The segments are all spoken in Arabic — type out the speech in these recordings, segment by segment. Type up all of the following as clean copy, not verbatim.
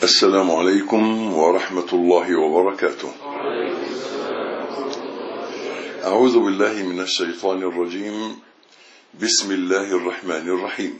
السلام عليكم ورحمة الله وبركاته. أعوذ بالله من الشيطان الرجيم. بسم الله الرحمن الرحيم.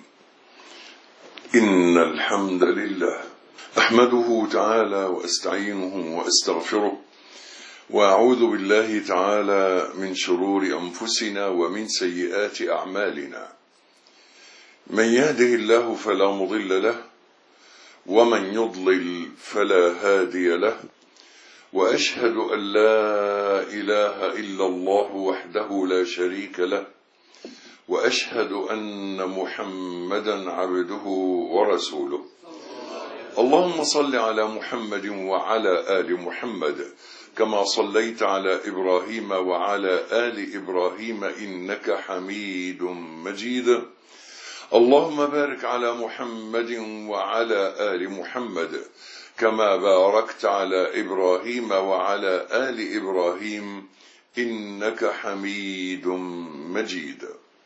إن الحمد لله أحمده تعالى وأستعينه وأستغفره، وأعوذ بالله تعالى من شرور أنفسنا ومن سيئات أعمالنا. من يهده الله فلا مضل له، ومن يضلل فلا هادي له، وأشهد أن لا إله إلا الله وحده لا شريك له، وأشهد أن محمدا عبده ورسوله. اللهم صل على محمد وعلى آل محمد كما صليت على إبراهيم وعلى آل إبراهيم إنك حميد مجيد. اللهم بارك على محمد وعلى آل محمد كما باركت على إبراهيم وعلى آل إبراهيم إنك حميد مجيد.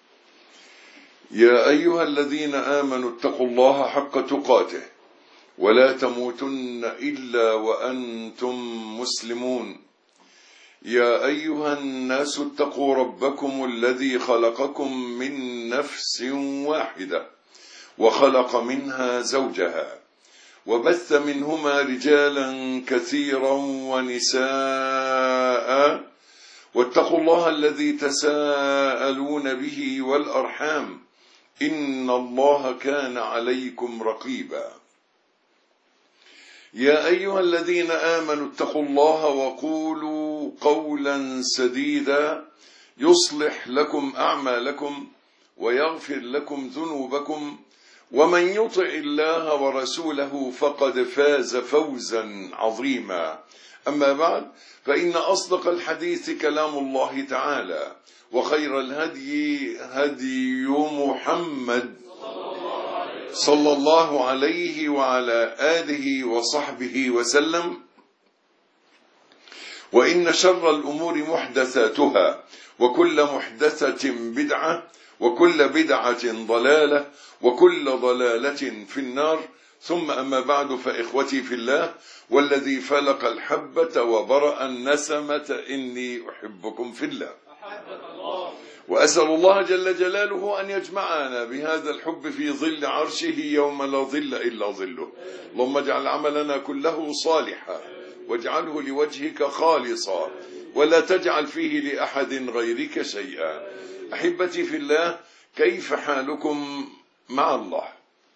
يا أيها الذين آمنوا اتقوا الله حق تقاته ولا تموتن إلا وأنتم مسلمون. يا أيها الناس اتقوا ربكم الذي خلقكم من نفس واحدة وخلق منها زوجها وبث منهما رجالا كثيرا ونساء، واتقوا الله الذي تساءلون به والأرحام إن الله كان عليكم رقيبا. يا أيها الذين آمنوا اتقوا الله وقولوا قولا سديدا يصلح لكم أعمالكم ويغفر لكم ذنوبكم، ومن يطع الله ورسوله فقد فاز فوزا عظيما. أما بعد، فإن أصدق الحديث كلام الله تعالى، وخير الهدي هدي محمد صلى الله عليه وعلى آله وصحبه وسلم، وإن شر الأمور محدثاتها، وكل محدثة بدعة، وكل بدعة ضلالة، وكل ضلالة في النار. ثم أما بعد، فإخوتي في الله والذي فلق الحبة وبرأ النسمة إني أحبكم في الله، وأسأل الله جل جلاله أن يجمعنا بهذا الحب في ظل عرشه يوم لا ظل إلا ظله. اللهم اجعل عملنا كله صالحا، واجعله لوجهك خالصا، ولا تجعل فيه لأحد غيرك شيئا. أحبتي في الله، كيف حالكم مع الله؟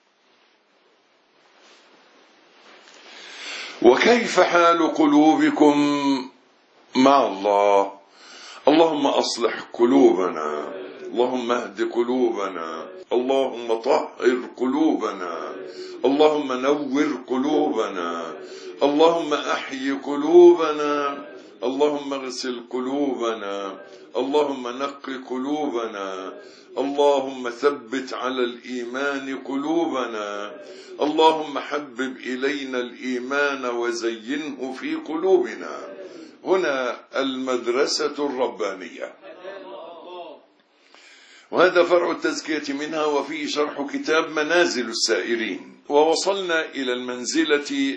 وكيف حال قلوبكم مع الله؟ اللهم أصلح قلوبنا، اللهم اهد قلوبنا، اللهم طهر قلوبنا، اللهم نور قلوبنا، اللهم أحيي قلوبنا، اللهم اغسل قلوبنا، اللهم نق قلوبنا، اللهم ثبت على الإيمان قلوبنا، اللهم حبب إلينا الإيمان وزينه في قلوبنا. هنا المدرسة الربانية، وهذا فرع التزكية منها، وفيه شرح كتاب منازل السائرين، ووصلنا إلى المنزلة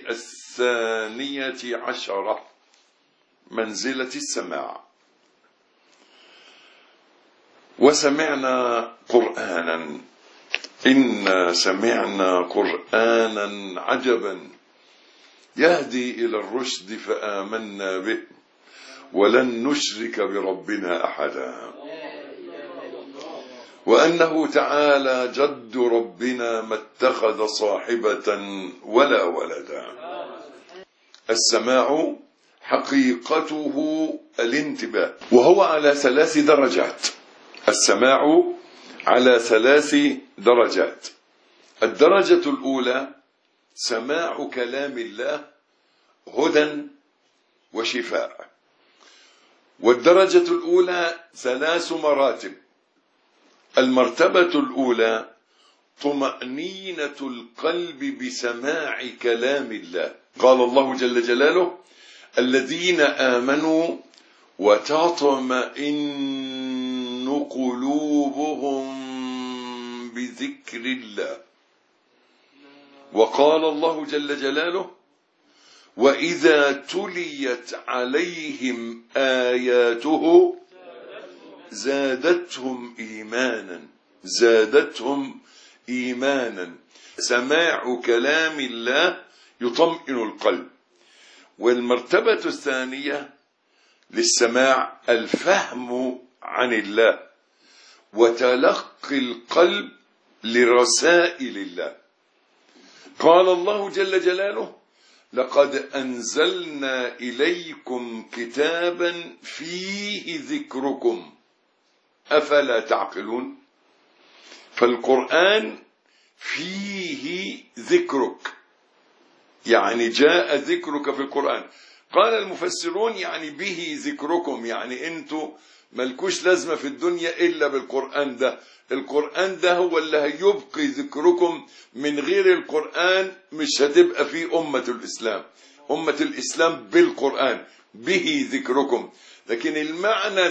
12، منزلة السماع. وسمعنا قرآنا، إنا سمعنا قرآنا عجبا يهدي إلى الرشد فآمنا به ولن نشرك بربنا أحدا، وأنه تعالى جد ربنا ما اتخذ صاحبة ولا ولدا. السماع حقيقته الانتباه، وهو على 3 درجات. السماع على 3 درجات. الدرجة الأولى سماع كلام الله هدى وشفاء. والدرجة الأولى 3 مراتب. المرتبة الأولى طمأنينة القلب بسماع كلام الله. قال الله جل جلاله: الذين آمنوا وتطمئن قلوبهم بذكر الله. وقال الله جل جلاله: وإذا تليت عليهم آياته زادتهم إيمانا. سماع كلام الله يطمئن القلب. والمرتبة الثانية للسماع الفهم عن الله وتلقي القلب لرسائل الله. قال الله جل جلاله: لقد أنزلنا إليكم كتابا فيه ذكركم أفلا تعقلون. فالقرآن فيه ذكرك، يعني جاء ذكرك في القرآن. قال المفسرون يعني به ذكركم، يعني انتوا ملكوش لازمة في الدنيا إلا بالقرآن ده. القرآن ده هو اللي هيبقي ذكركم، من غير القرآن مش هتبقى في أمة الإسلام بالقرآن، به ذكركم. لكن المعنى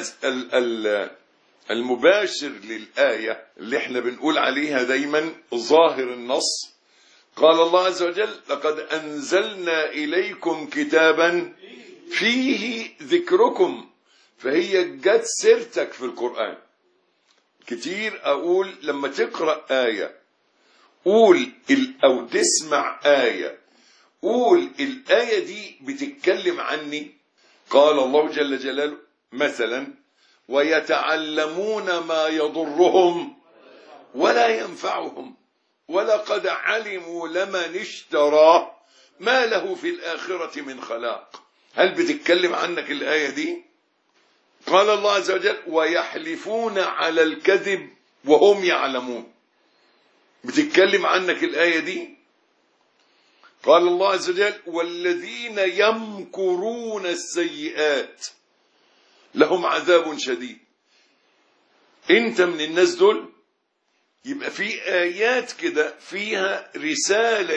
المباشر للآية اللي احنا بنقول عليها دايما ظاهر النص، قال الله عز وجل: لقد أنزلنا إليكم كتابا فيه ذكركم. فهي جت سيرتك في القرآن كتير. أقول لما تقرأ آية قول أو تسمع آية قول الآية دي بتتكلم عني. قال الله جل جلاله مثلا: ويتعلمون ما يضرهم ولا ينفعهم ولقد علموا لمن اشتراه ما له في الآخرة من خلاق. هل بتتكلم عنك الآية دي؟ قال الله عز وجل: ويحلفون على الكذب وهم يعلمون. بتتكلم عنك الآية دي؟ قال الله عز وجل: والذين يمكرون السيئات لهم عذاب شديد. انت من الناس دول. يبقى في آيات كده فيها رسالة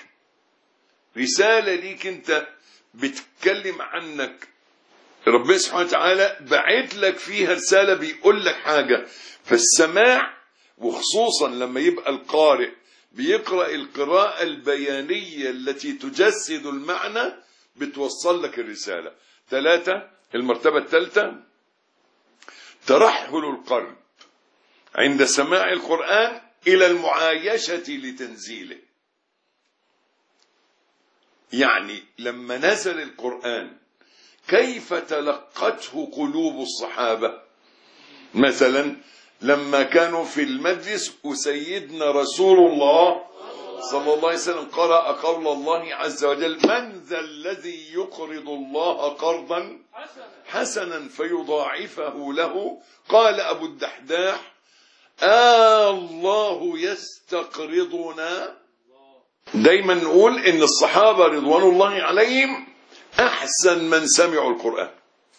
ليك انت، بتتكلم عنك. ربنا سبحانه وتعالى بعت لك فيها رسالة، بيقول لك حاجة. فالسماع، وخصوصا لما يبقى القارئ بيقرأ القراءة البيانية التي تجسد المعنى، بتوصل لك الرسالة. 3. المرتبة الثالثة ترحل القلب عند سماع القرآن إلى المعايشة لتنزيله. يعني لما نزل القرآن كيف تلقته قلوب الصحابة؟ مثلا لما كانوا في المجلس وسيدنا رسول الله صلى الله عليه وسلم قرأ قول الله عز وجل: من ذا الذي يقرض الله قرضا حسنا فيضاعفه له. قال أبو الدحداح: الله يستقرضنا. دايما نقول إن الصحابة رضوان الله عليهم أحسن من سمعوا القرآن.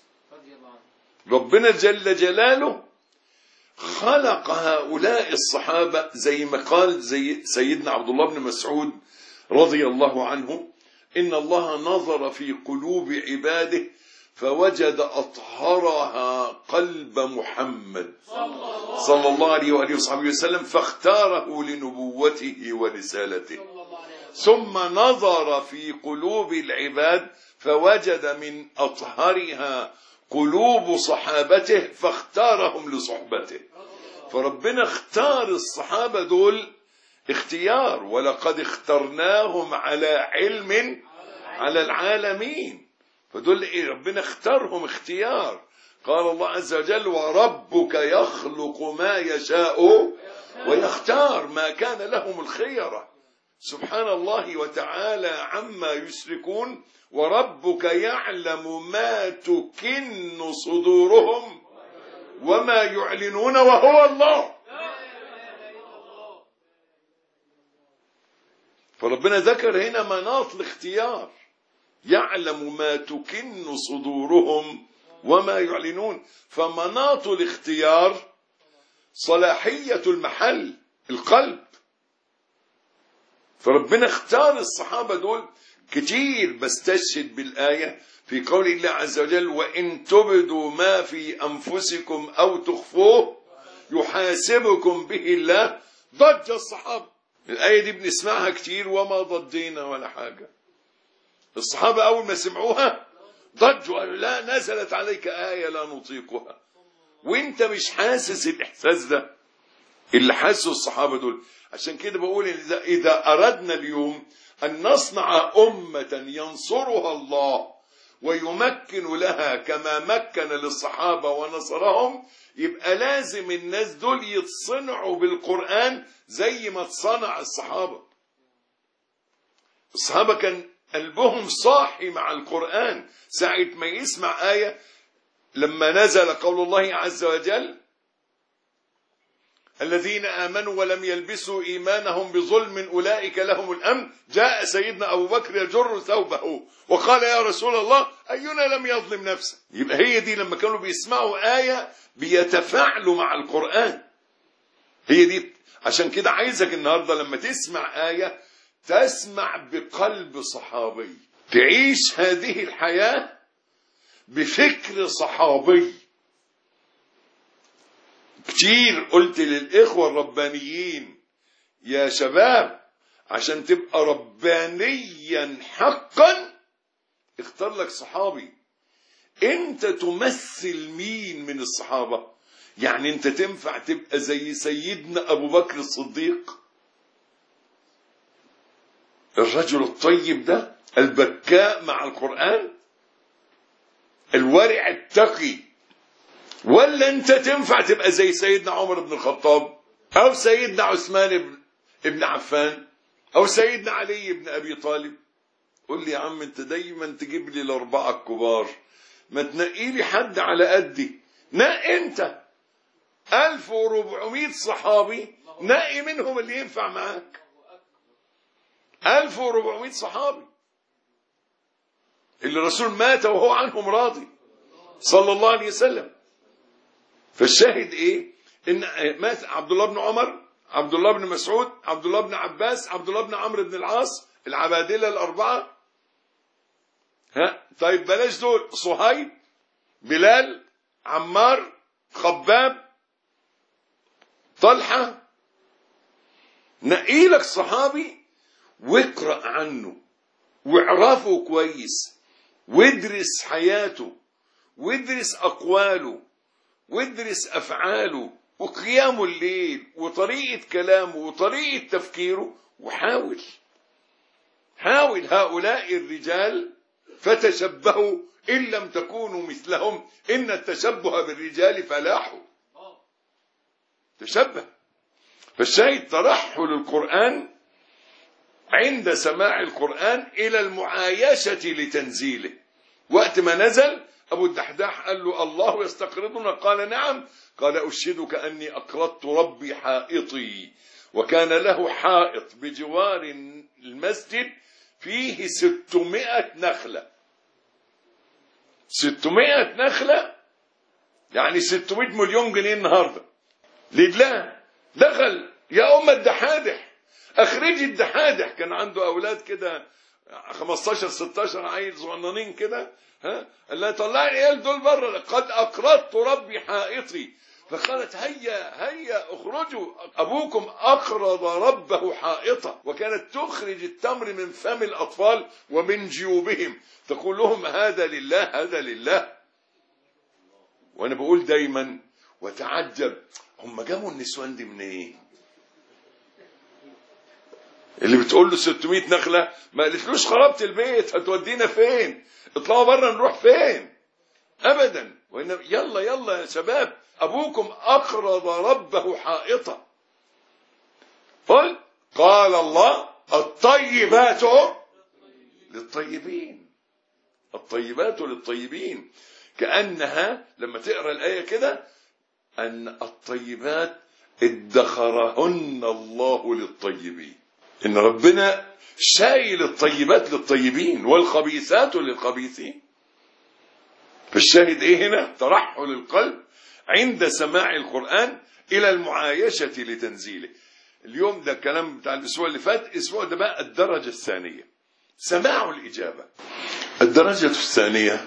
ربنا جل جلاله خلق هؤلاء الصحابة زي ما قال سيدنا عبد الله بن مسعود رضي الله عنه: إن الله نظر في قلوب عباده فوجد أطهرها قلب محمد صلى الله عليه وآله وصحبه وسلم، فاختاره لنبوته ورسالته. ثم نظر في قلوب العباد فوجد من أطهرها قلوب صحابته فاختارهم لصحبته. فربنا اختار الصحابة دول اختيار: ولقد اخترناهم على علم على العالمين. فدول ربنا اختارهم اختيار. قال الله عز وجل: وربك يخلق ما يشاء ويختار، ما كان لهم الخيرة. سبحان الله وتعالى عما يشركون. وربك يعلم ما تكن صدورهم وما يعلنون وهو الله. فربنا ذكر هنا مناط الاختيار: يعلم ما تكن صدورهم وما يعلنون. فمناط الاختيار صلاحية المحل القلب. فربنا اختار الصحابة دول كتير. بستشهد بالآية في قول الله عز وجل: وإن تبدوا ما في أنفسكم أو تخفوه يحاسبكم به الله. ضج الصحابة. الآية دي بنسمعها كتير وما ضجينا ولا حاجة. الصحابة أول ما سمعوها ضجوا، قالوا لا نزلت عليك آية لا نطيقها. وانت مش حاسس الإحساس ده اللي حاسه الصحابة دول. عشان كده بقول إذا أردنا اليوم أن نصنع أمة ينصرها الله ويمكن لها كما مكن للصحابة ونصرهم، يبقى لازم الناس دول يتصنعوا بالقرآن زي ما تصنع الصحابة. الصحابة كان قلبهم صاحي مع القرآن ساعة ما يسمع آية. لما نزل قول الله عز وجل الذين آمنوا ولم يلبسوا إيمانهم بظلم أولئك لهم الأمن، جاء سيدنا أبو بكر يجر ثوبه وقال يا رسول الله أينا لم يظلم نفسه. يبقى هي دي لما كانوا بيسمعوا آية بيتفاعلوا مع القرآن. هي دي. عشان كده عايزك النهاردة لما تسمع آية تسمع بقلب صحابي، تعيش هذه الحياة بفكر صحابي. كتير قلت للإخوة الربانيين يا شباب عشان تبقى ربانيا حقا اختار لك صحابي. انت تمثل مين من الصحابة؟ يعني انت تنفع تبقى زي سيدنا أبو بكر الصديق، الرجل الطيب ده البكاء مع القرآن، الورع التقي، ولا انت تنفع تبقى زي سيدنا عمر بن الخطاب او سيدنا عثمان بن عفان او سيدنا علي بن ابي طالب؟ قول لي يا عم انت دايما تجيب لي الاربعه الكبار، ما تنقي لي حد على قدي. نقي انت 1400 صحابي، نقي منهم اللي ينفع معاك. 1400 صحابي اللي الرسول مات وهو عنهم راضي صلى الله عليه وسلم. فالشاهد ايه؟ ان مات عبد الله بن عمر، عبد الله بن مسعود، عبد الله بن عباس، عبد الله بن عمرو بن العاص، العبادله الاربعه. طيب بلاش دول، صهيب، بلال، عمار، خباب، طلحه. نقي لك صحابي واقرا عنه واعرفه كويس وادرس حياته وادرس اقواله وادرس أفعاله وقيام الليل وطريقة كلامه وطريقة تفكيره، وحاول هؤلاء الرجال فتشبهوا إن لم تكونوا مثلهم إن التشبه بالرجال فلاح. تشبه. فالشاهد ترحل القرآن عند سماع القرآن إلى المعايشة لتنزيله. وقت ما نزل أبو الدحداح قال له الله يستقرضنا؟ قال نعم. قال أشهدك أني أقرضت ربي حائطي. وكان له حائط بجوار المسجد فيه 600 نخلة. 600 نخلة يعني 600 مليون جنيه النهاردة. لله دخل يا أم الدحادح أخرجي الدحادح. كان عنده أولاد كده 15-16 عيل صغننين كده. قال لها طلعي العيال دول بره، قد أقرضت ربي حائطي. فقالت هيا اخرجوا، أبوكم أقرض ربه حائطا. وكانت تخرج التمر من فم الأطفال ومن جيوبهم تقول لهم هذا لله هذا لله. وأنا بقول دايما وتعجب هم جابوا النسوان دي منين؟ إيه؟ اللي بتقول له 600 نخلة ما قالتلوش خربت البيت هتودينا فين؟ اطلعوا بره نروح فين؟ أبدا. وإنما يلا يا شباب أبوكم أقرض ربه حائطا. قال الله الطيبات للطيبين. الطيبات للطيبين. كأنها لما تقرأ الآية كده أن الطيبات ادخرهن الله للطيبين. إن ربنا شايل الطيبات للطيبين والخبيثات للخبيثين. فالشاهد إيه هنا؟ ترحل القلب عند سماع القرآن إلى المعايشة لتنزيله. اليوم ده الكلام بتاع الأسبوع اللي فات. الأسبوع ده بقى الدرجة الثانية سماع الإجابة. الدرجة الثانية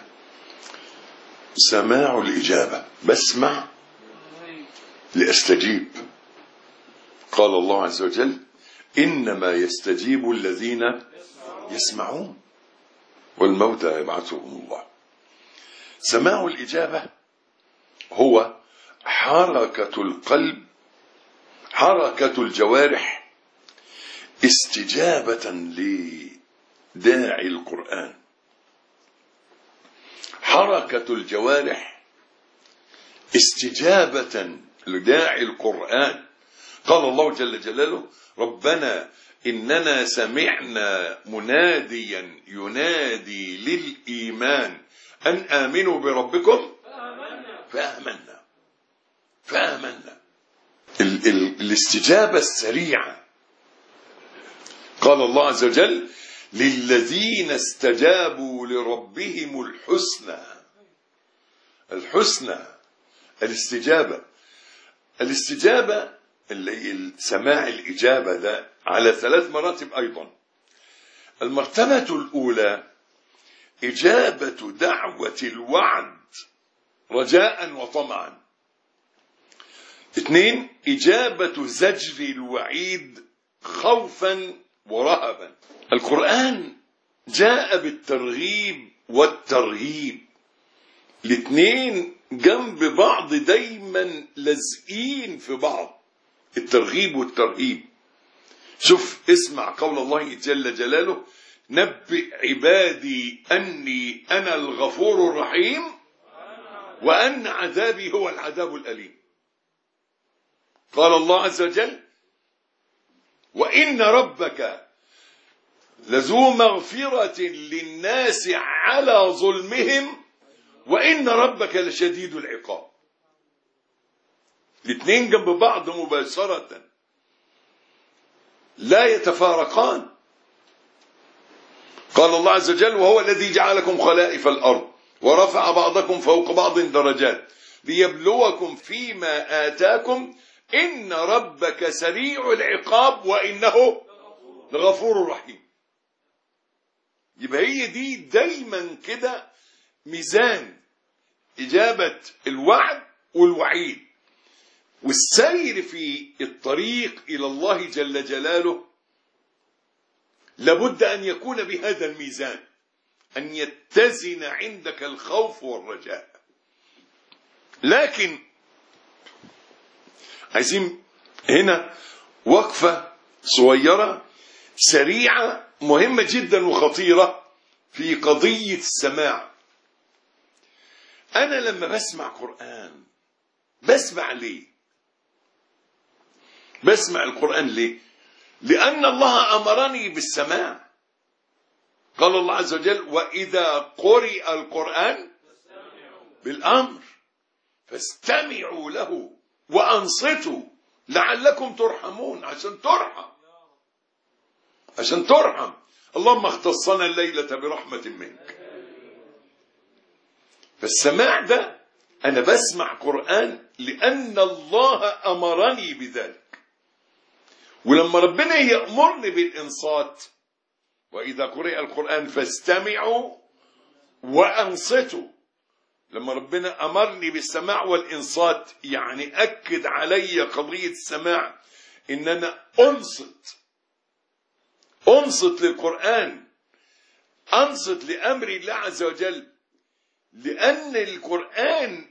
سماع الإجابة. بسمع لأستجيب. قال الله عز وجل إنما يستجيب الذين يسمعون. والموتى يبعثهم الله. سماع الإجابة هو حركة القلب، حركة الجوارح استجابة لداعي القرآن. حركة الجوارح استجابة لداعي القرآن. قال الله جل جلاله: ربنا إننا سمعنا مناديا ينادي للإيمان أن آمنوا بربكم فآمنا. الاستجابة السريعة. قال الله عز وجل: للذين استجابوا لربهم الحسنى. الاستجابة سماع الإجابة ده على 3 مراتب أيضا. المرتبة الأولى إجابة دعوة الوعد رجاء وطمعا. 2 إجابة زجر الوعيد خوفا ورهبا. القرآن جاء بالترغيب والترهيب، الاثنين جنب بعض دايما لازقين في بعض، الترغيب والترهيب. شوف، اسمع قول الله جل جلاله: نبئ عبادي أني أنا الغفور الرحيم وأن عذابي هو العذاب الأليم. قال الله عز وجل: وإن ربك لذو مغفرة للناس على ظلمهم وإن ربك لشديد العقاب. الاثنين جنب بعض مباشرة لا يتفارقان. قال الله عز وجل: وهو الذي جعلكم خلائف الأرض ورفع بعضكم فوق بعض درجات ليبلوكم فيما آتاكم إن ربك سريع العقاب وإنه لغفور رحيم. يبقى هي دي دايما كده ميزان إجابة الوعد والوعيد، والسير في الطريق إلى الله جل جلاله لابد أن يكون بهذا الميزان، أن يتزن عندك الخوف والرجاء. لكن عايزين هنا وقفة صغيرة سريعة مهمة جدا وخطيرة في قضية السماع. أنا لما بسمع قرآن بسمع ليه؟ بسمع القرآن ليه؟ لأن الله أمرني بالسماع. قال الله عز وجل: وإذا قرئ القرآن بالأمر فاستمعوا له وأنصتوا لعلكم ترحمون. عشان ترحم. اللهم اختصنا الليلة برحمة منك. فالسماع ده أنا بسمع قرآن لأن الله أمرني بذلك. ولما ربنا يأمرني بالإنصات: وإذا قرئ القرآن فاستمعوا وأنصتوا، لما ربنا أمرني بالسماع والإنصات يعني أكد علي قضية السماع، إن أنا أنصت للقرآن، أنصت لأمر الله عز وجل، لأن القرآن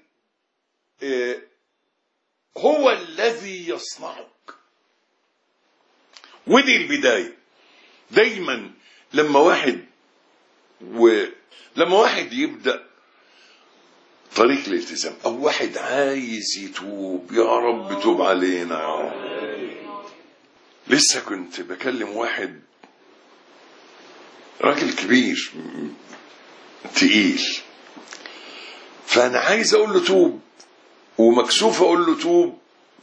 هو الذي يصنعك. ودي البداية. دايما لما واحد يبدأ طريق الالتزام، أو واحد عايز يتوب، يا رب توب علينا يا رب. لسه كنت بكلم واحد راجل كبير تقيل، فأنا عايز أقول له توب ومكسوف أقول له توب،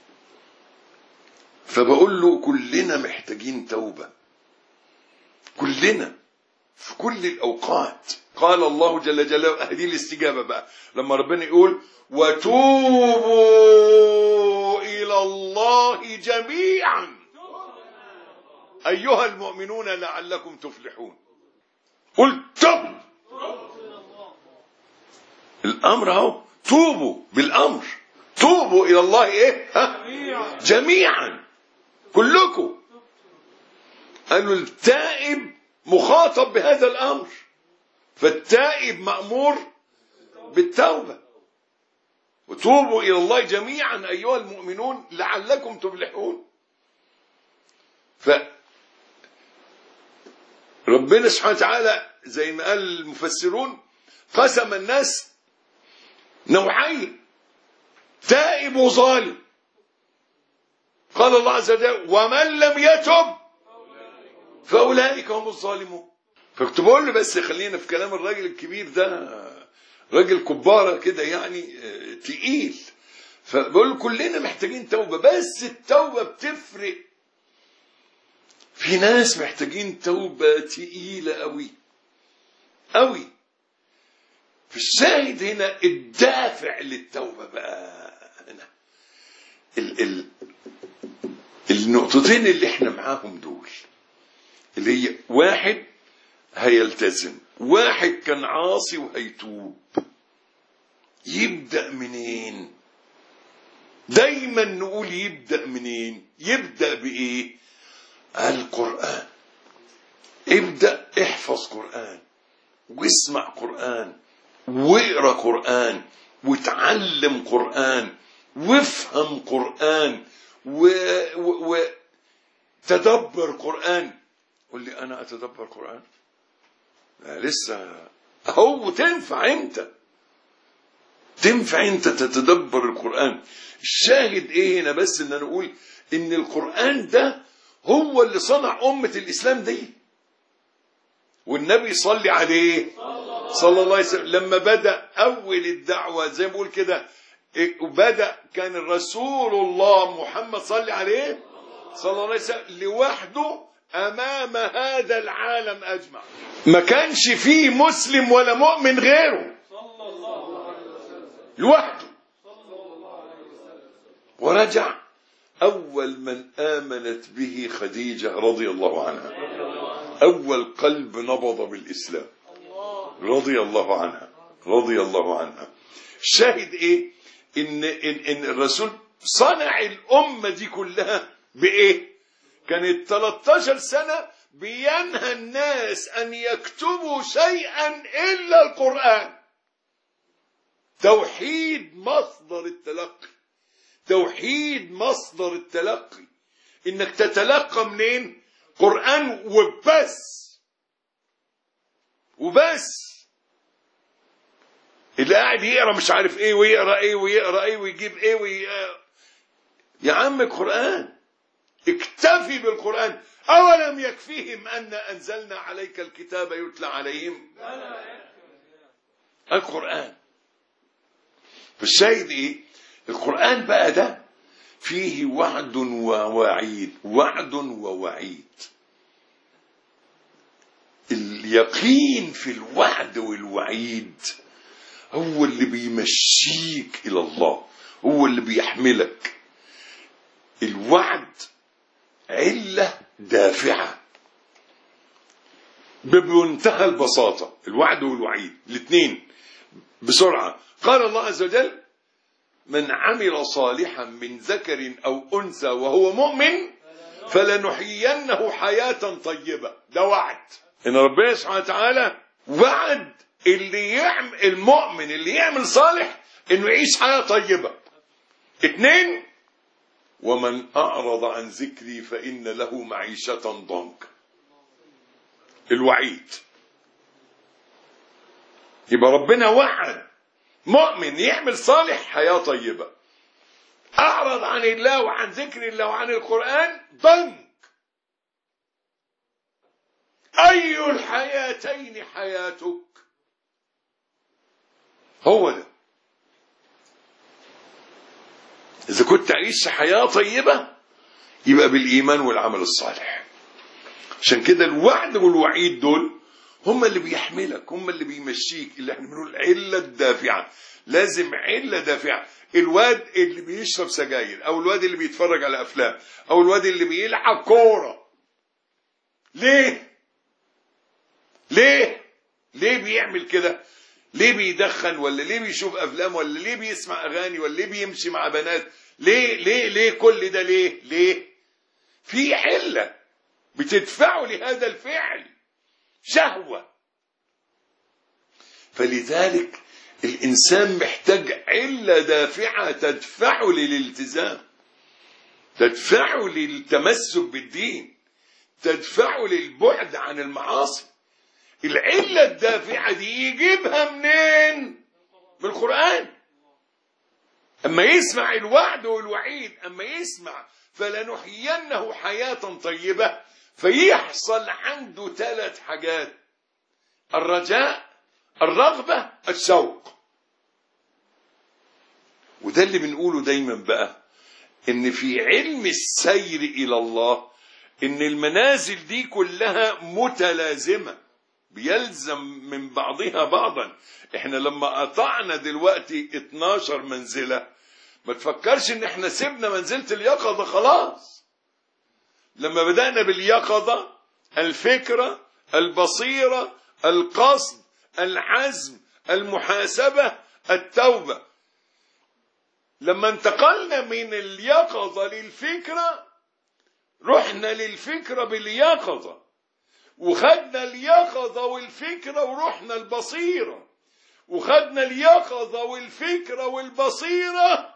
فبقول له كلنا محتاجين توبة، كلنا في كل الأوقات. قال الله جل جلاله، هذه الاستجابة بقى لما ربنا يقول: وتوبوا إلى الله جميعا أيها المؤمنون لعلكم تفلحون. قل توب، الأمر اهو، توبوا بالأمر، توبوا إلى الله إيه؟ جميعا، كلكم. قالوا التائب مخاطب بهذا الأمر، فالتائب مأمور بالتوبة. وتوبوا إلى الله جميعا أيها المؤمنون لعلكم تفلحون. فربنا سبحانه وتعالى زي ما قال المفسرون قسم الناس نوعين، تائب وظالم. قال الله عز وجل ومن لم يتب فأولئك هم الظالمون. فكنت بقول له بس خلينا في كلام الراجل الكبير ده، راجل كبارة كده يعني تقيل، فبقول له كلنا محتاجين توبة، بس التوبة بتفرق. في ناس محتاجين توبة تقيلة قوي قوي. في الشاهد هنا الدافع للتوبة بقى هنا النقطتين اللي احنا معاهم دول، اللي هي واحد هيلتزم، واحد كان عاصي وهيتوب. يبدأ منين؟ دايما نقول يبدأ منين؟ يبدأ بإيه؟ القرآن. ابدأ احفظ قرآن واسمع قرآن واقرأ قرآن وتعلم قرآن وافهم قرآن وتدبر قرآن. قل لي أنا أتدبر قرآن؟ لا لسه. هو تنفع انت تتدبر القرآن. الشاهد ايه هنا بس ان انا اقول ان القرآن ده هو اللي صنع أمة الإسلام دي. والنبي صلى عليه صلى الله عليه وسلم لما بدأ أول الدعوة زي ما بقول كده، وبدأ كان رسول الله محمد صلى عليه صلى الله عليه وسلم لوحده أمام هذا العالم أجمع. ما كانش فيه مسلم ولا مؤمن غيره، لوحده. ورجع أول من آمنت به خديجة رضي الله عنها، أول قلب نبض بالإسلام رضي الله عنها. الشاهد إيه؟ إن الرسول صنع الأمة دي كلها بإيه؟ كانت 13 سنة بينهى الناس أن يكتبوا شيئا إلا القرآن. توحيد مصدر التلقي، إنك تتلقى منين؟ قرآن وبس. اللي قاعد يقرأ مش عارف ايه ويقرأ ايه ويجيب ايه يا عم القرآن، اكتفي بالقرآن. أولم يكفيهم أن أنزلنا عليك الكتاب يتلى عليهم؟ القرآن. فالشاهد ايه؟ القرآن بقى ده فيه وعد ووعيد. اليقين في الوعد والوعيد هو اللي بيمشيك إلى الله، هو اللي بيحملك. الوعد علة دافعة بمنتهى البساطة. الوعد والوعيد الاثنين بسرعة. قال الله عز وجل من عمل صالحا من ذكر أو أنثى وهو مؤمن فلنحيينه حياة طيبة. ده وعد إن ربنا سبحانه وتعالى وعد اللي يعمل المؤمن اللي يعمل صالح إنه يعيش حياة طيبة. 2 ومن أعرض عن ذكري فإن له معيشة ضنكا. الوعيد. يبقى ربنا وعد مؤمن يعمل صالح حياة طيبة، أعرض عن الله وعن ذكر الله وعن القرآن ضنك. أي الحياتين حياتك؟ هو ده. إذا كنت تعيش حياة طيبة يبقى بالإيمان والعمل الصالح. عشان كده الوعد والوعيد دول هم اللي بيحملك، هم اللي بيمشيك. اللي احنا بنقول علة الدافعة، لازم علة دافعة. الواد اللي بيشرب سجاير، او الواد اللي بيتفرج على افلام، او الواد اللي بيلعب كورة، ليه بيعمل كده؟ ليه بيدخن؟ ولا ليه بيشوف افلام؟ ولا ليه بيسمع اغاني؟ ولا ليه بيمشي مع بنات؟ ليه كل ده؟ ليه في علة بتدفعه لهذا الفعل. شهوة. فلذلك الإنسان محتاج علة دافعة تدفعه للالتزام، تدفعه للتمسك بالدين، تدفعه للبعد عن المعاصي. العلة الدافعة دي يجيبها منين؟ من القرآن. أما يسمع الوعد والوعيد، أما يسمع فلنحيينه حياة طيبة، فيحصل عنده 3 حاجات: الرجاء، الرغبة، الشوق. وده اللي بنقوله دايما بقى، إن في علم السير إلى الله إن المنازل دي كلها متلازمة، بيلزم من بعضها بعضا. احنا لما قطعنا دلوقتي 12 منزلة، ما تفكرش ان احنا سيبنا منزلة اليقظة خلاص. لما بدأنا باليقظة، الفكرة، البصيرة، القصد، العزم، المحاسبة، التوبة. لما انتقلنا من اليقظة للفكرة، رحنا للفكرة باليقظة، وخدنا اليقظة والفكرة ورحنا البصيرة، وخدنا اليقظة والفكرة والبصيرة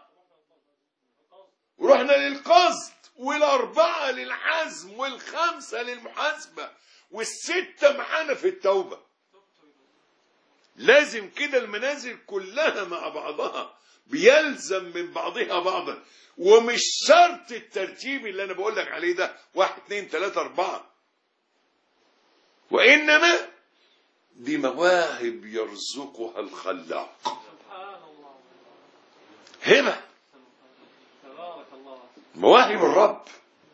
ورحنا للقصد، وال4 للعزم، وال5 للمحاسبة، وال6 معانا في التوبة. لازم كده المنازل كلها مع بعضها، بيلزم من بعضها بعضا. ومش شرط الترتيب اللي انا بقول لك عليه ده 1 2 3 4، وإنما دي مواهب يرزقها الخلاق، هبة، مواهب الرب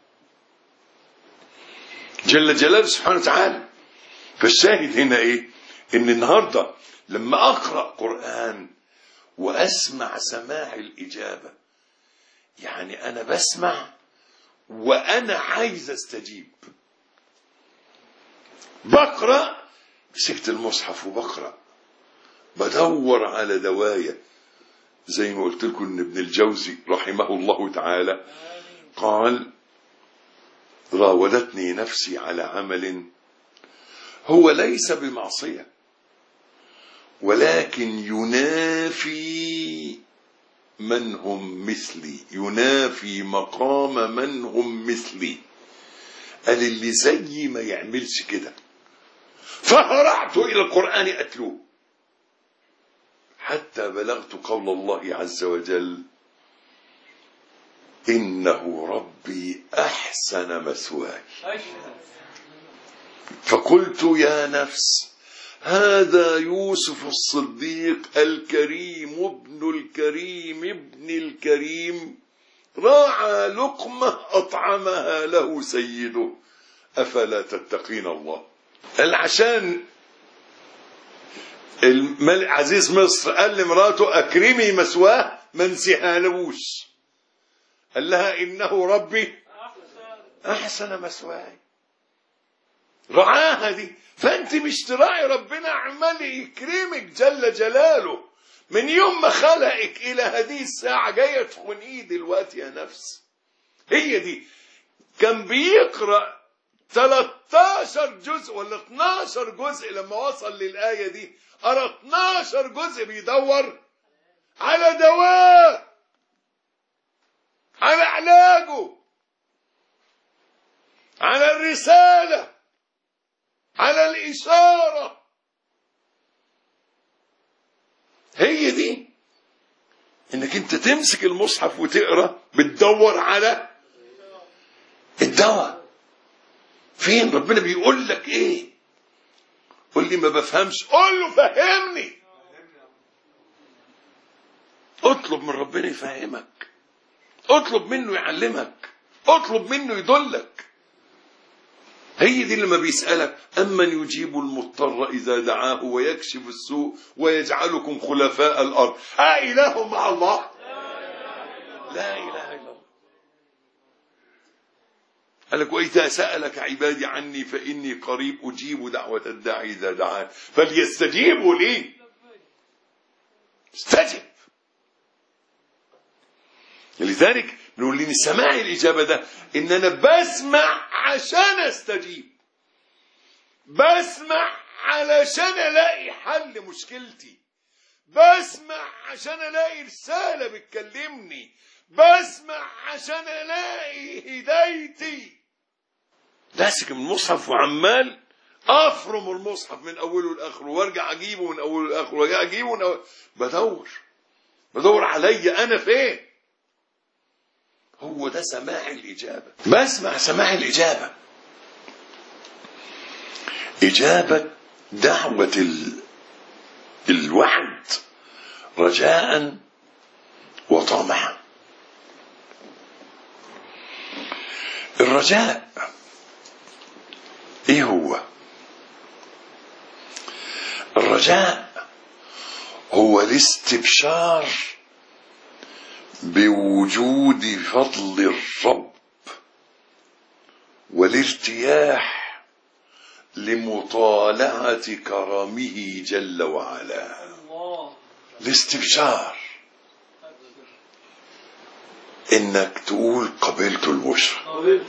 جل جلاله سبحانه وتعالى. فالشاهد هنا ايه؟ ان النهاردة لما اقرأ قرآن واسمع سماع الإجابة، يعني انا بسمع وانا عايز استجيب. بقرأ، مسكت المصحف وبقرأ، بدور على دوايا. زي ما قلت لكم ان ابن الجوزي رحمه الله تعالى قال: راودتني نفسي على عمل هو ليس بمعصية، ولكن ينافي من هم مثلي، ينافي مقام من هم مثلي. قال: اللي زيي ما يعملش كده. فهرعت إلى القرآن أتلوه حتى بلغت قول الله عز وجل: إنه ربي أحسن مثواي. فقلت: يا نفس، هذا يوسف الصديق الكريم ابن الكريم ابن الكريم، راعى لقمة أطعمها له سيده، أفلا تتقين الله. قال عشان الملك عزيز مصر قال لمراته: أكرمي مثواه، ما انسيهالوش. قال لها: إنه ربي أحسن مثواي. رعاها دي. فأنت مش تراعي ربنا عمال يكرمك جل جلاله من يوم ما خلقك إلى هذه الساعة، جاية تخونيه دلوقتي يا نفس. هي دي. كان بيقرأ 13 جزء ولا 12 جزء، لما وصل للآية دي قرأ 12 جزء بيدور على دواء، على علاجه، على الرسالة، على الإشارة. هي دي، انك انت تمسك المصحف وتقرأ بتدور على الدواء. فين ربنا بيقول لك ايه؟ قول لي ما بفهمش، قول له فهمني. اطلب من ربنا يفهمك، اطلب منه يعلمك، اطلب منه يدلك. هي دي لما بيسألك: أمن يجيب المضطر إذا دعاه ويكشف السوء ويجعلكم خلفاء الأرض أإله مع الله؟ لا إله إلا الله. قال لك: وإذا سألك عبادي عني فإني قريب أجيب دعوة الداعي إذا دعان فليستجيبوا لي. استجب. لذلك نقول لي سماع الإجابة ده إن أنا بسمع عشان أستجيب، بسمع علشان الاقي حل مشكلتي، بسمع عشان الاقي رسالة بتكلمني، بسمع عشان الاقي هدايتي. ماسك المصحف وعمال افرم المصحف من اوله لاخره، وارجع اجيبه من اوله لاخره، وارجع اجيبه من أوله. بدور عليا انا فين. هو ده سماع الاجابه. بسمع سماع الاجابه، اجابه دعوه الوعد رجاء وطمعا. الرجاء ايه هو؟ الرجاء هو الاستبشار بوجود فضل الرب والارتياح لمطالعة كرمه جل وعلا. الاستبشار انك تقول قبلت البشرى.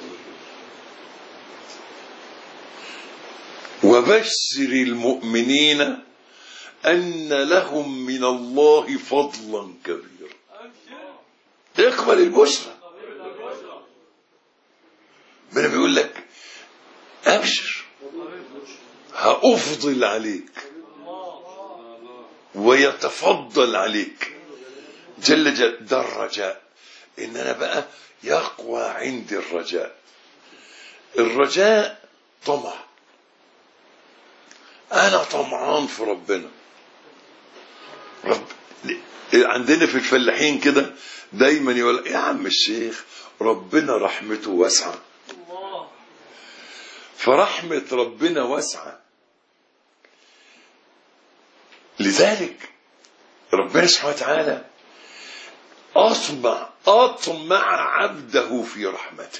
وبشر المؤمنين أن لهم من الله فضلا كبيرا. اقبل البشرى. ربنا بيقول لك أبشر، هأفضل عليك ويتفضل عليك جل جل. ده الرجاء، إن أنا بقى يقوى عندي الرجاء. الرجاء طمع، أنا طمعان في ربنا. عندنا في الفلاحين كده دايما يقول يا عم الشيخ ربنا رحمته واسعة. فرحمة ربنا واسعة، لذلك ربنا سبحانه وتعالى أطمع عبده في رحمته.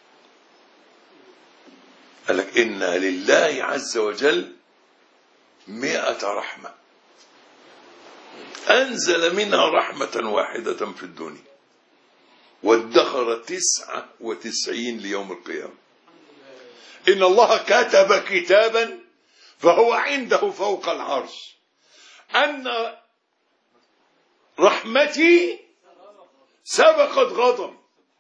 قال لك إن لله عز وجل 100 رحمة، أنزل منها رحمة واحدة في الدنيا وادخر 99 ليوم القيامة. إن الله كتب كتابا فهو عنده فوق العرش أن رحمتي سبقت غضبي.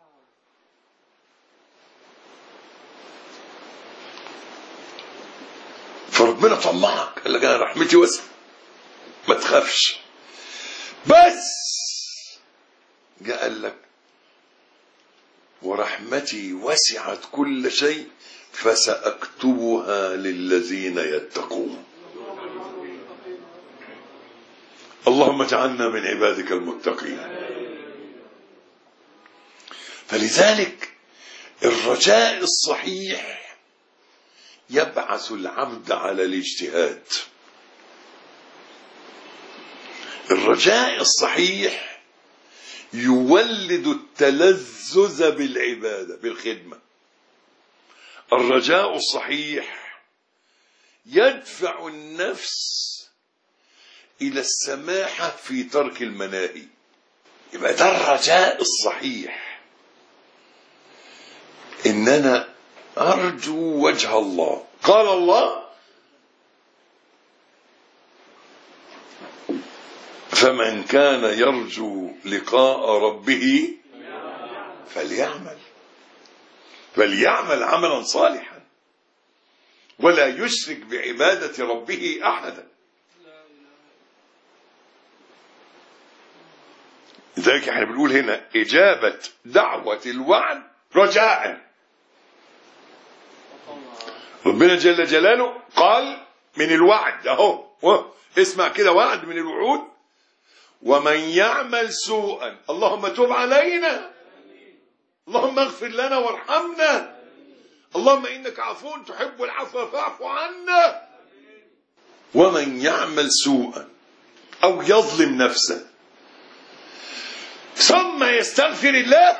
فربنا طمعك، قال لك أنا رحمتي واسعة ما تخافش. بس جاء قال لك ورحمتي وسعت كل شيء فسأكتبها للذين يتقون. اللهم اجعلنا من عبادك المتقين. فلذلك الرجاء الصحيح يبعث العبد على الاجتهاد. الرجاء الصحيح يولد التلذذ بالعبادة بالخدمة. الرجاء الصحيح يدفع النفس إلى السماحة في ترك المناهي. يبقى ده الرجاء الصحيح، إننا أرجو وجه الله. قال الله فمن كان يرجو لقاء ربه فليعمل عملا صالحا ولا يشرك بعبادة ربه أحدا. لذلك احنا بنقول هنا إجابة دعوة الوعد رجاء. ربنا جل جلاله قال من الوعد اهو، اسمع كده، وعد من الوعود: ومن يعمل سوءا اللهم تب علينا، اللهم اغفر لنا وارحمنا، اللهم انك عفو تحب العفو فاعف عنا. ومن يعمل سوءا او يظلم نفسه ثم يستغفر الله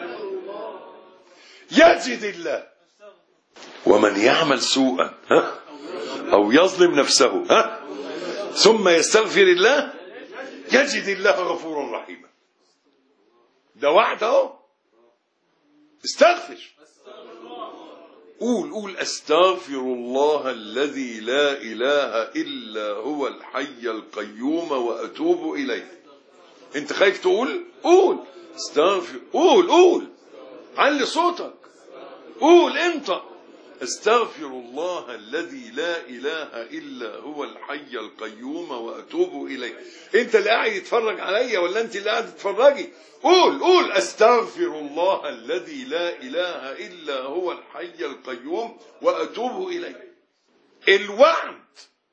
يجد الله. ومن يعمل سوءا او يظلم نفسه ثم يستغفر الله يجد الله غفورا رحيما. ده وعد اهو. استغفر قول استغفر الله الذي لا اله الا هو الحي القيوم واتوب اليه. انت خايف تقول؟ قول استغفر. قول علي صوتك. قول انت استغفر الله الذي لا اله الا هو الحي القيوم واتوب اليه. انت اللي قاعد يتفرج عليا ولا انت اللي قاعد تتفرجي؟ قول استغفر الله الذي لا اله الا هو الحي القيوم واتوب اليه. الوعد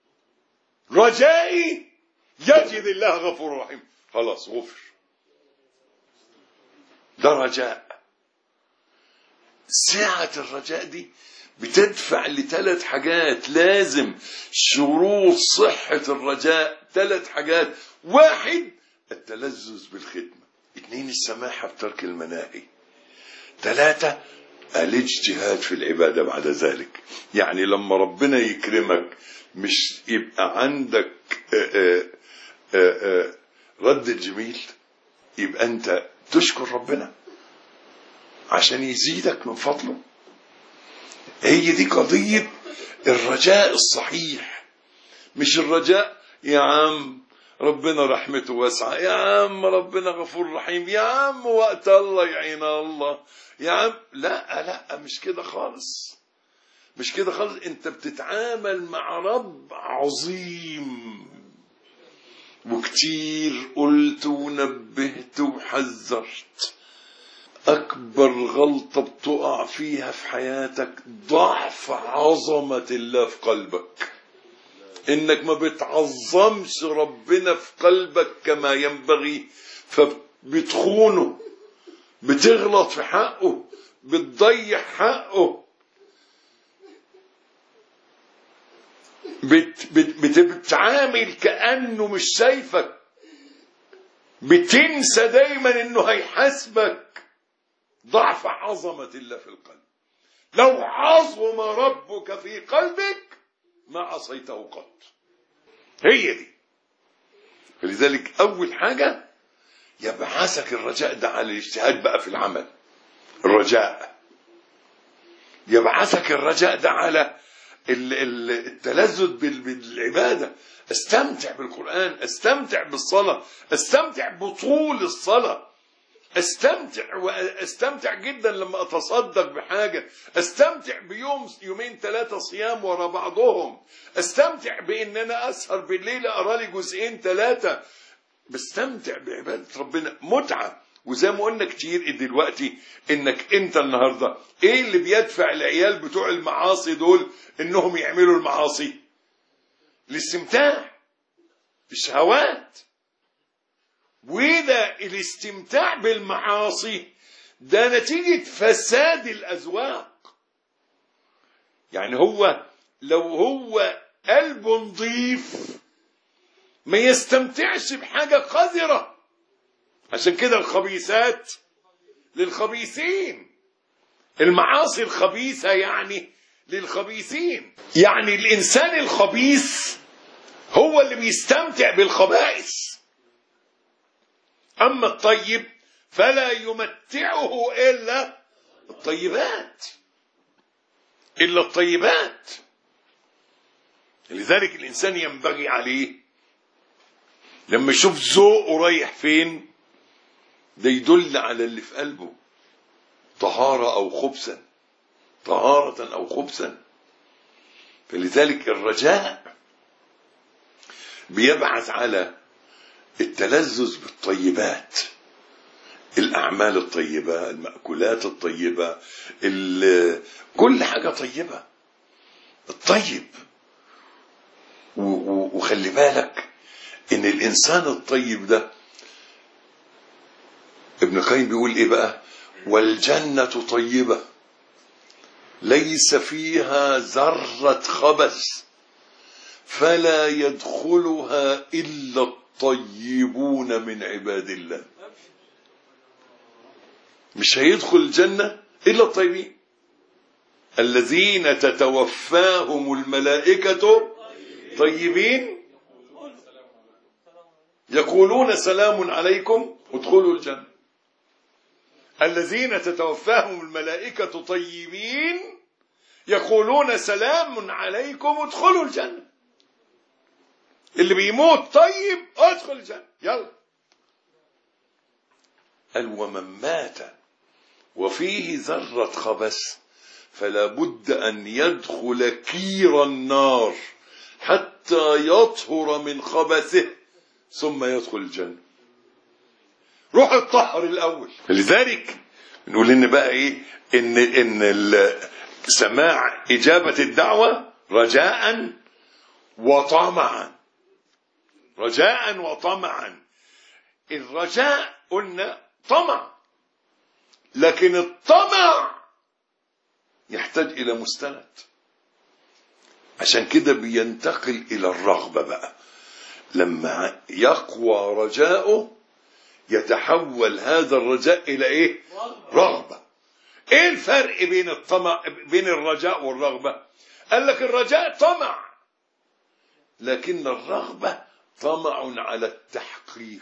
رجائي يجد الله غفور رحيم. خلاص غفر. ده رجاء. سعة الرجاء دي بتدفع لثلاث حاجات. لازم شروط صحة الرجاء 3 حاجات. 1 التلذذ بالخدمة. 2 السماحة بترك المناهي. 3 الاجتهاد في العبادة بعد ذلك. يعني لما ربنا يكرمك مش يبقى عندك رد الجميل، يبقى انت تشكر ربنا عشان يزيدك من فضله. هي دي قضية الرجاء الصحيح. مش الرجاء يا عم ربنا رحمته واسعة، يا عم ربنا غفور رحيم، يا عم وقت الله يعين الله، يا عم لا مش كده خالص. مش كده خالص. انت بتتعامل مع رب عظيم. وكتير قلت ونبهت وحذرت، أكبر غلطة بتقع فيها في حياتك ضعف عظمة الله في قلبك. إنك ما بتعظمش ربنا في قلبك كما ينبغي، فبتخونه، بتغلط في حقه، بتضيع حقه، بتتعامل كأنه مش شايفك، بتنسى دايما إنه هيحاسبك. ضعف عظمة الله في القلب. لو عظم ربك في قلبك ما عصيته قط. هي دي. فلذلك أول حاجة يبعثك الرجاء ده على الاجتهاد بقى في العمل. الرجاء يبعثك الرجاء ده على التلذذ بالعبادة. استمتع بالقرآن، استمتع بالصلاة، استمتع بطول الصلاة، استمتع جدا لما اتصدق بحاجة، استمتع بيوم 2-3 صيام ورا بعضهم، استمتع بان انا اسهر بالليل اقرا لي 2-3. بستمتع بعبادة ربنا متعة. وزي ما قلنا كتير دلوقتي انك انت النهاردة ايه اللي بيدفع العيال بتوع المعاصي دول انهم يعملوا المعاصي؟ الاستمتاع بالشهوات. وده الاستمتاع بالمعاصي ده نتيجة فساد الأذواق. يعني هو لو هو قلبه نظيف ما يستمتعش بحاجة قذرة. عشان كده الخبيثات للخبيثين، المعاصي الخبيثة يعني للخبيثين. يعني الإنسان الخبيث هو اللي بيستمتع بالخبائث، أما الطيب فلا يمتعه إلا الطيبات. لذلك الإنسان ينبغي عليه لما يشوف ذوقه رايح فين ده يدل على اللي في قلبه، طهارة أو خبثا. فلذلك الرجاء بيبعث على التلذذ بالطيبات، الأعمال الطيبة، المأكولات الطيبة، كل حاجة طيبة. الطيب. وخلي بالك إن الإنسان الطيب ده ابن القيم بيقول إيه بقى؟ والجنة طيبة ليس فيها ذرة خبث فلا يدخلها إلا الطيبون من عباد الله. مش هيدخل الجنة إلا الطيبين الذين تتوفاهم الملائكة طيبين يقولون سلام عليكم ادخلوا الجنة. الذين تتوفاهم الملائكة طيبين يقولون سلام عليكم ادخلوا الجنة. اللي بيموت طيب ادخل الجنة يلا. قال ومن مات وفيه ذرة خبث فلا بد أن يدخل كير النار حتى يطهر من خبثه ثم يدخل الجنة. روح الطهر الأول. لذلك نقول إن بقى إيه إن سماع إجابة الدعوة رجاء وطمعا. رجاء وطمعا. الرجاء قلنا طمع، لكن الطمع يحتاج إلى مستند. عشان كده بينتقل إلى الرغبة بقى. لما يقوى رجاؤه يتحول هذا الرجاء إلى إيه؟ رغبة. إيه الفرق بين الطمع بين الرجاء والرغبة؟ قال لك الرجاء طمع، لكن الرغبة طمع على التحقيق.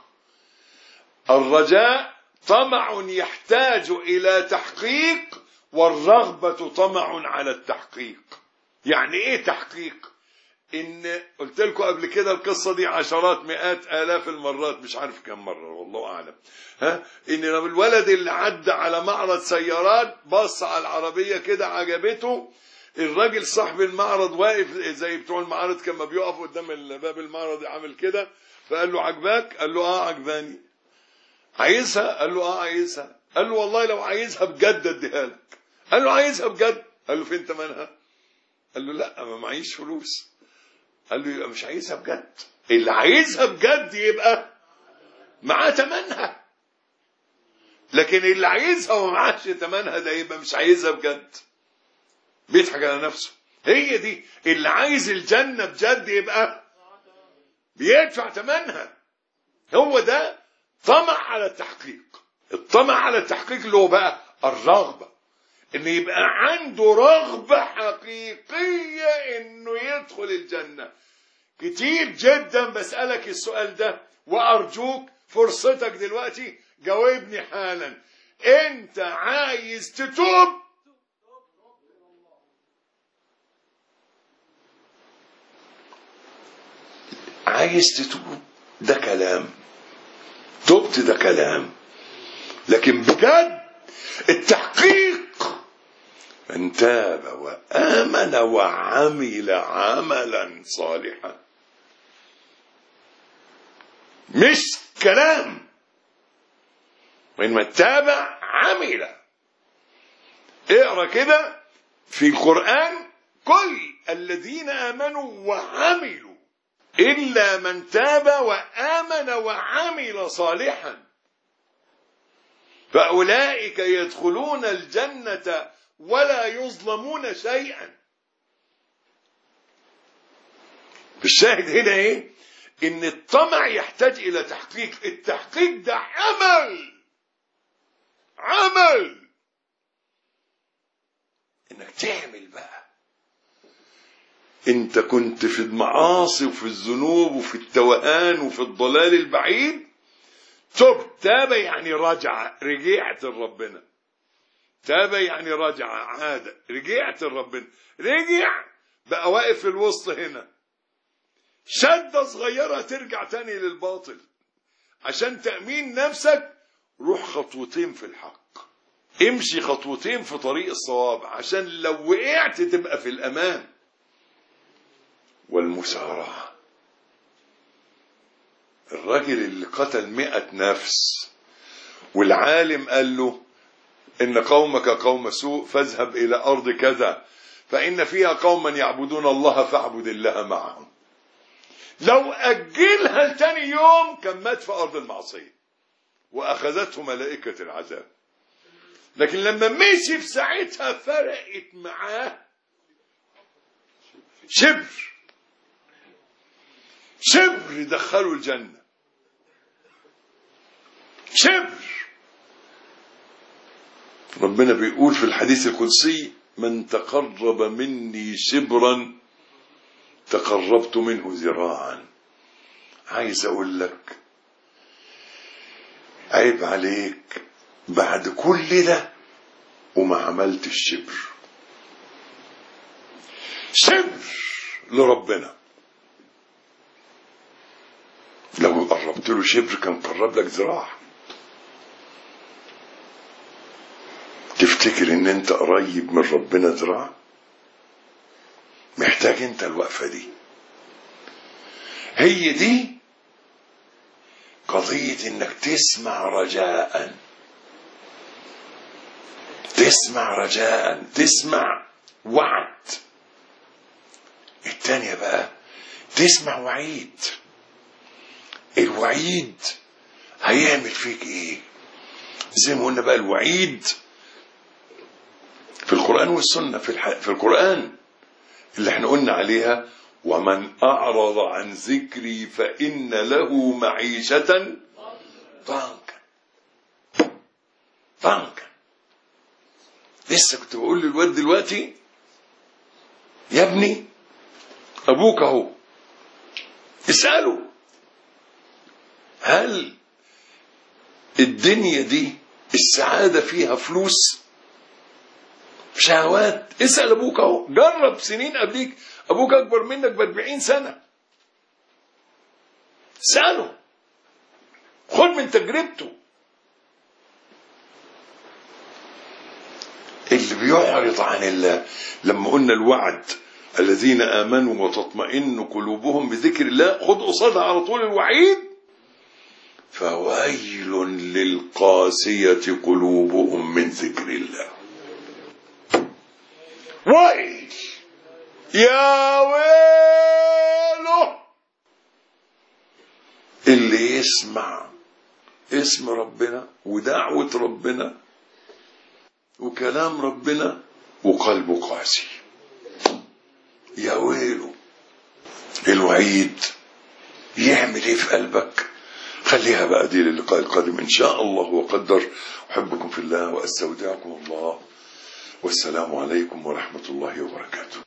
الرجاء طمع يحتاج إلى تحقيق، والرغبة طمع على التحقيق. يعني إيه تحقيق؟ إن قلت لكم قبل كده القصة دي عشرات مئات آلاف المرات، مش عارف كم مرة والله أعلم. إن لما الولد اللي عدى على معرض سيارات بص على العربية كده عجبته، الراجل صاحب المعرض واقف زي بتوع المعارض كما بيقف قدام باب المعرض عامل كده، فقال له عجباك؟ قال له عجباني. عايزها؟ قال له عايزها. قال له والله لو عايزها بجد اديها لك. قال له عايزها بجد. قال له فين تمنها؟ قال له لا ما معيش فلوس. قال له يبقى مش عايزها بجد. اللي عايزها بجد يبقى معاه تمنها، لكن اللي عايزها ومعاش تمنها ده يبقى مش عايزها بجد، بيضحك على نفسه. هي دي اللي عايز الجنة بجد يبقى بيدفع تمنها. هو ده طمع على التحقيق. الطمع على التحقيق اللي هو بقى الرغبة، ان يبقى عنده رغبة حقيقية انه يدخل الجنة. كتير جدا بسألك السؤال ده، وارجوك فرصتك دلوقتي جاوبني حالا. انت عايز تتوب؟ عايز تتوب ده كلام، تبت ده كلام، لكن بجد التحقيق من تاب وآمن وعمل عملا صالحا. مش كلام. وإن تاب عمل. اقرأ كده في القرآن كل الذين آمنوا وعملوا إلا من تاب وآمن وعمل صالحا فأولئك يدخلون الجنة ولا يظلمون شيئا. الشاهد هنا ايه؟ ان الطمع يحتاج الى تحقيق. التحقيق ده عمل انك تعمل بقى. انت كنت في المعاصي وفي الذنوب وفي التوهان وفي الضلال البعيد، تاب يعني رجع، رجعت لربنا. تاب يعني رجع، عاد، رجعت لربنا، رجع بقى واقف في الوسط هنا. شدة صغيرة ترجع تاني للباطل. عشان تأمين نفسك روح خطوتين في الحق، امشي خطوتين في طريق الصواب، عشان لو وقعت تبقى في الأمان. والمسارعة، الراجل اللي قتل 100 نفس والعالم قال له إن قومك قوم سوء فاذهب إلى أرض كذا فإن فيها قوما يعبدون الله فاعبد الله معهم. لو أجلها لتاني يوم كان مات في أرض المعصية وأخذته ملائكة العذاب. لكن لما مشي في ساعتها فرقت معاه شبر دخلوا الجنة. شبر. ربنا بيقول في الحديث القدسي من تقرب مني شبرا تقربت منه ذراعا. عايز اقول لك عيب عليك بعد كل ده وما عملت الشبر. شبر لربنا، لو قربت له شبر كان قرب لك ذراع. تفتكر ان انت قريب من ربنا ذراع؟ محتاج انت الوقفة دي. هي دي قضية انك تسمع رجاء، تسمع رجاء، تسمع وعد. التانية بقى تسمع وعيد. الوعيد هيعمل فيك ايه؟ زي ما قلنا بقى الوعيد في القرآن والسنة. في القرآن اللي احنا قلنا عليها ومن أعرض عن ذكري فإن له معيشة ضنكا. لسه كنت بقول للواد دلوقتي يا ابني أبوك اهو، اسأله هل الدنيا دي السعادة فيها فلوس شهوات؟ اسأل أبوك اهو، جرب سنين قبليك، أبوك أكبر منك ب40 سنة، اسأله، خد من تجربته. اللي بيعرض عن الله، لما قلنا الوعد الذين آمنوا وتطمئن قلوبهم بذكر الله، خد قصادها على طول الوعيد، فويل للقاسية قلوبهم من ذكر الله. ويل، يا ويله اللي يسمع اسم ربنا ودعوة ربنا وكلام ربنا وقلبه قاسي. يا ويله. الوعيد يعمل ايه في قلبك؟ خليها بقى دي للقاء القادم ان شاء الله وقدر. احبكم في الله واستودعكم الله، والسلام عليكم ورحمة الله وبركاته.